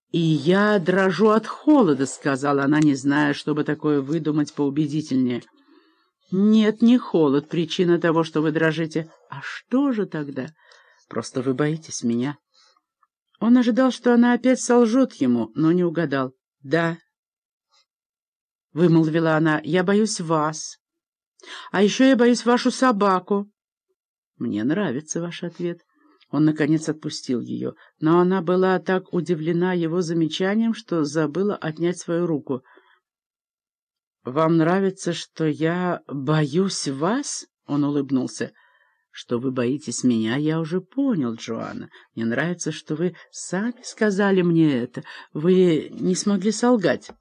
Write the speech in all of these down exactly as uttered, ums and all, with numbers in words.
«И я дрожу от холода», — сказала она, не зная, чтобы такое выдумать поубедительнее. «Нет, не холод — причина того, что вы дрожите. А что же тогда? Просто вы боитесь меня». Он ожидал, что она опять солжет ему, но не угадал. «Да», — вымолвила она, — «я боюсь вас. А еще я боюсь вашу собаку». «Мне нравится ваш ответ». Он, наконец, отпустил ее, но она была так удивлена его замечанием, что забыла отнять свою руку. «Вам нравится, что я боюсь вас?» — он улыбнулся. «Что вы боитесь меня, я уже понял, Джоанна. Мне нравится, что вы сами сказали мне это. Вы не смогли солгать».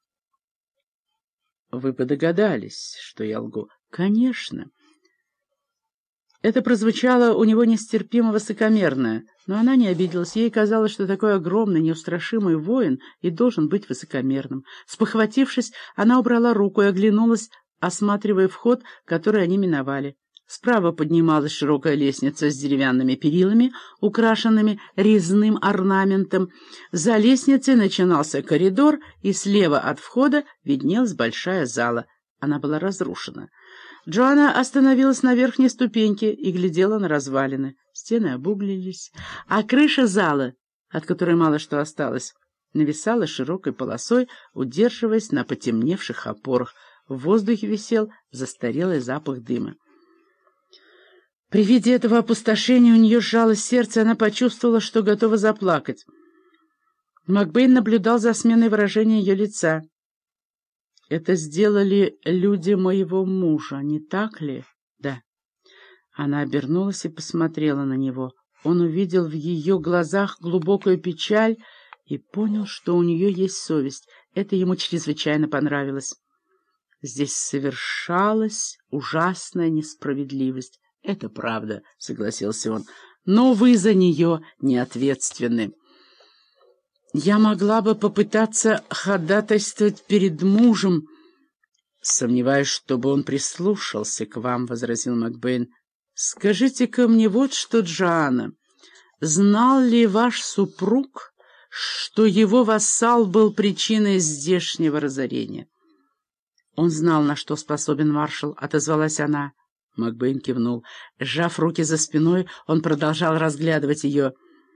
«Вы бы догадались, что я лгу?» «Конечно». Это прозвучало у него нестерпимо высокомерно, но она не обиделась. Ей казалось, что такой огромный, неустрашимый воин и должен быть высокомерным. Спохватившись, она убрала руку и оглянулась, осматривая вход, который они миновали. Справа поднималась широкая лестница с деревянными перилами, украшенными резным орнаментом. За лестницей начинался коридор, и слева от входа виднелась большая зала. Она была разрушена. Джоанна остановилась на верхней ступеньке и глядела на развалины. Стены обуглились, а крыша зала, от которой мало что осталось, нависала широкой полосой, удерживаясь на потемневших опорах. В воздухе висел застарелый запах дыма. При виде этого опустошения у нее сжалось сердце, и она почувствовала, что готова заплакать. Макбейн наблюдал за сменой выражения ее лица. «Это сделали люди моего мужа, не так ли?» «Да». Она обернулась и посмотрела на него. Он увидел в ее глазах глубокую печаль и понял, что у нее есть совесть. Это ему чрезвычайно понравилось. Здесь совершалась ужасная несправедливость. «Это правда», — согласился он, — «но вы за нее не ответственны». «Я могла бы попытаться ходатайствовать перед мужем». «Сомневаюсь, чтобы он прислушался к вам», — возразил Макбейн. «Скажите-ка мне вот что, Джоанна. Знал ли ваш супруг, что его вассал был причиной здешнего разорения?» «Он знал, на что способен маршал», — отозвалась она. Макбейн кивнул. Сжав руки за спиной, он продолжал разглядывать ее.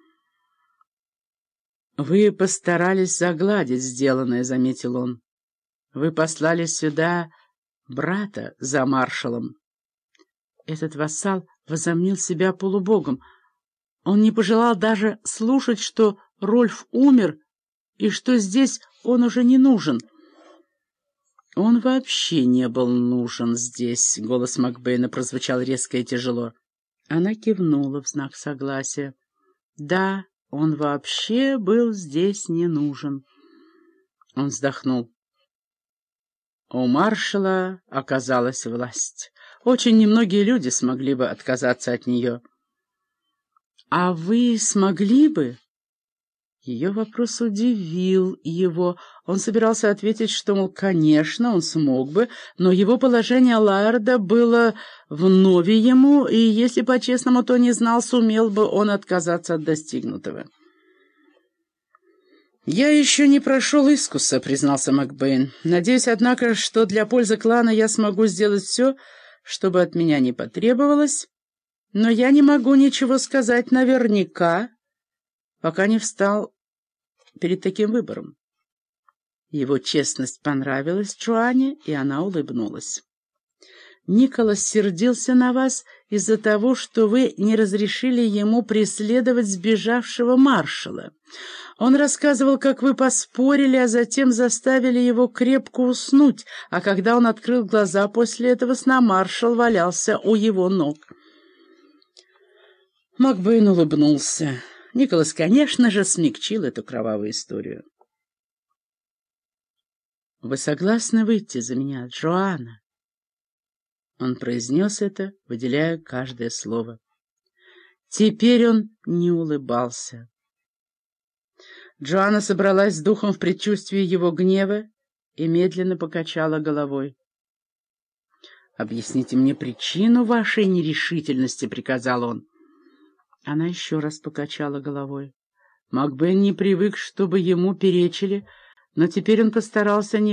«Вы постарались загладить сделанное», — заметил он. «Вы послали сюда брата за маршалом». Этот вассал возомнил себя полубогом. Он не пожелал даже слушать, что Рольф умер и что здесь он уже не нужен. «Он вообще не был нужен здесь», — голос Макбейна прозвучал резко и тяжело. Она кивнула в знак согласия. «Да, он вообще был здесь не нужен». Он вздохнул. У маршала оказалась власть. Очень немногие люди смогли бы отказаться от нее. «А вы смогли бы?» Ее вопрос удивил его. Он собирался ответить, что, мол, конечно, он смог бы, но его положение Лаэрда было вновь ему, и, если по-честному, то не знал, сумел бы он отказаться от достигнутого. «Я еще не прошел искуса», — признался Макбейн. «Надеюсь, однако, что для пользы клана я смогу сделать все, чтобы от меня не потребовалось, но я не могу ничего сказать наверняка, пока не встал перед таким выбором». Его честность понравилась Джоанне, и она улыбнулась. «Николас сердился на вас из-за того, что вы не разрешили ему преследовать сбежавшего маршала. Он рассказывал, как вы поспорили, а затем заставили его крепко уснуть, а когда он открыл глаза после этого сна, маршал валялся у его ног». Макбейн улыбнулся. Николас, конечно же, смягчил эту кровавую историю. «Вы согласны выйти за меня, Джоанна?» Он произнес это, выделяя каждое слово. Теперь он не улыбался. Джоанна собралась с духом в предчувствии его гнева и медленно покачала головой. «Объясните мне причину вашей нерешительности», — приказал он. Она еще раз покачала головой. Макбен не привык, чтобы ему перечили, но теперь он постарался не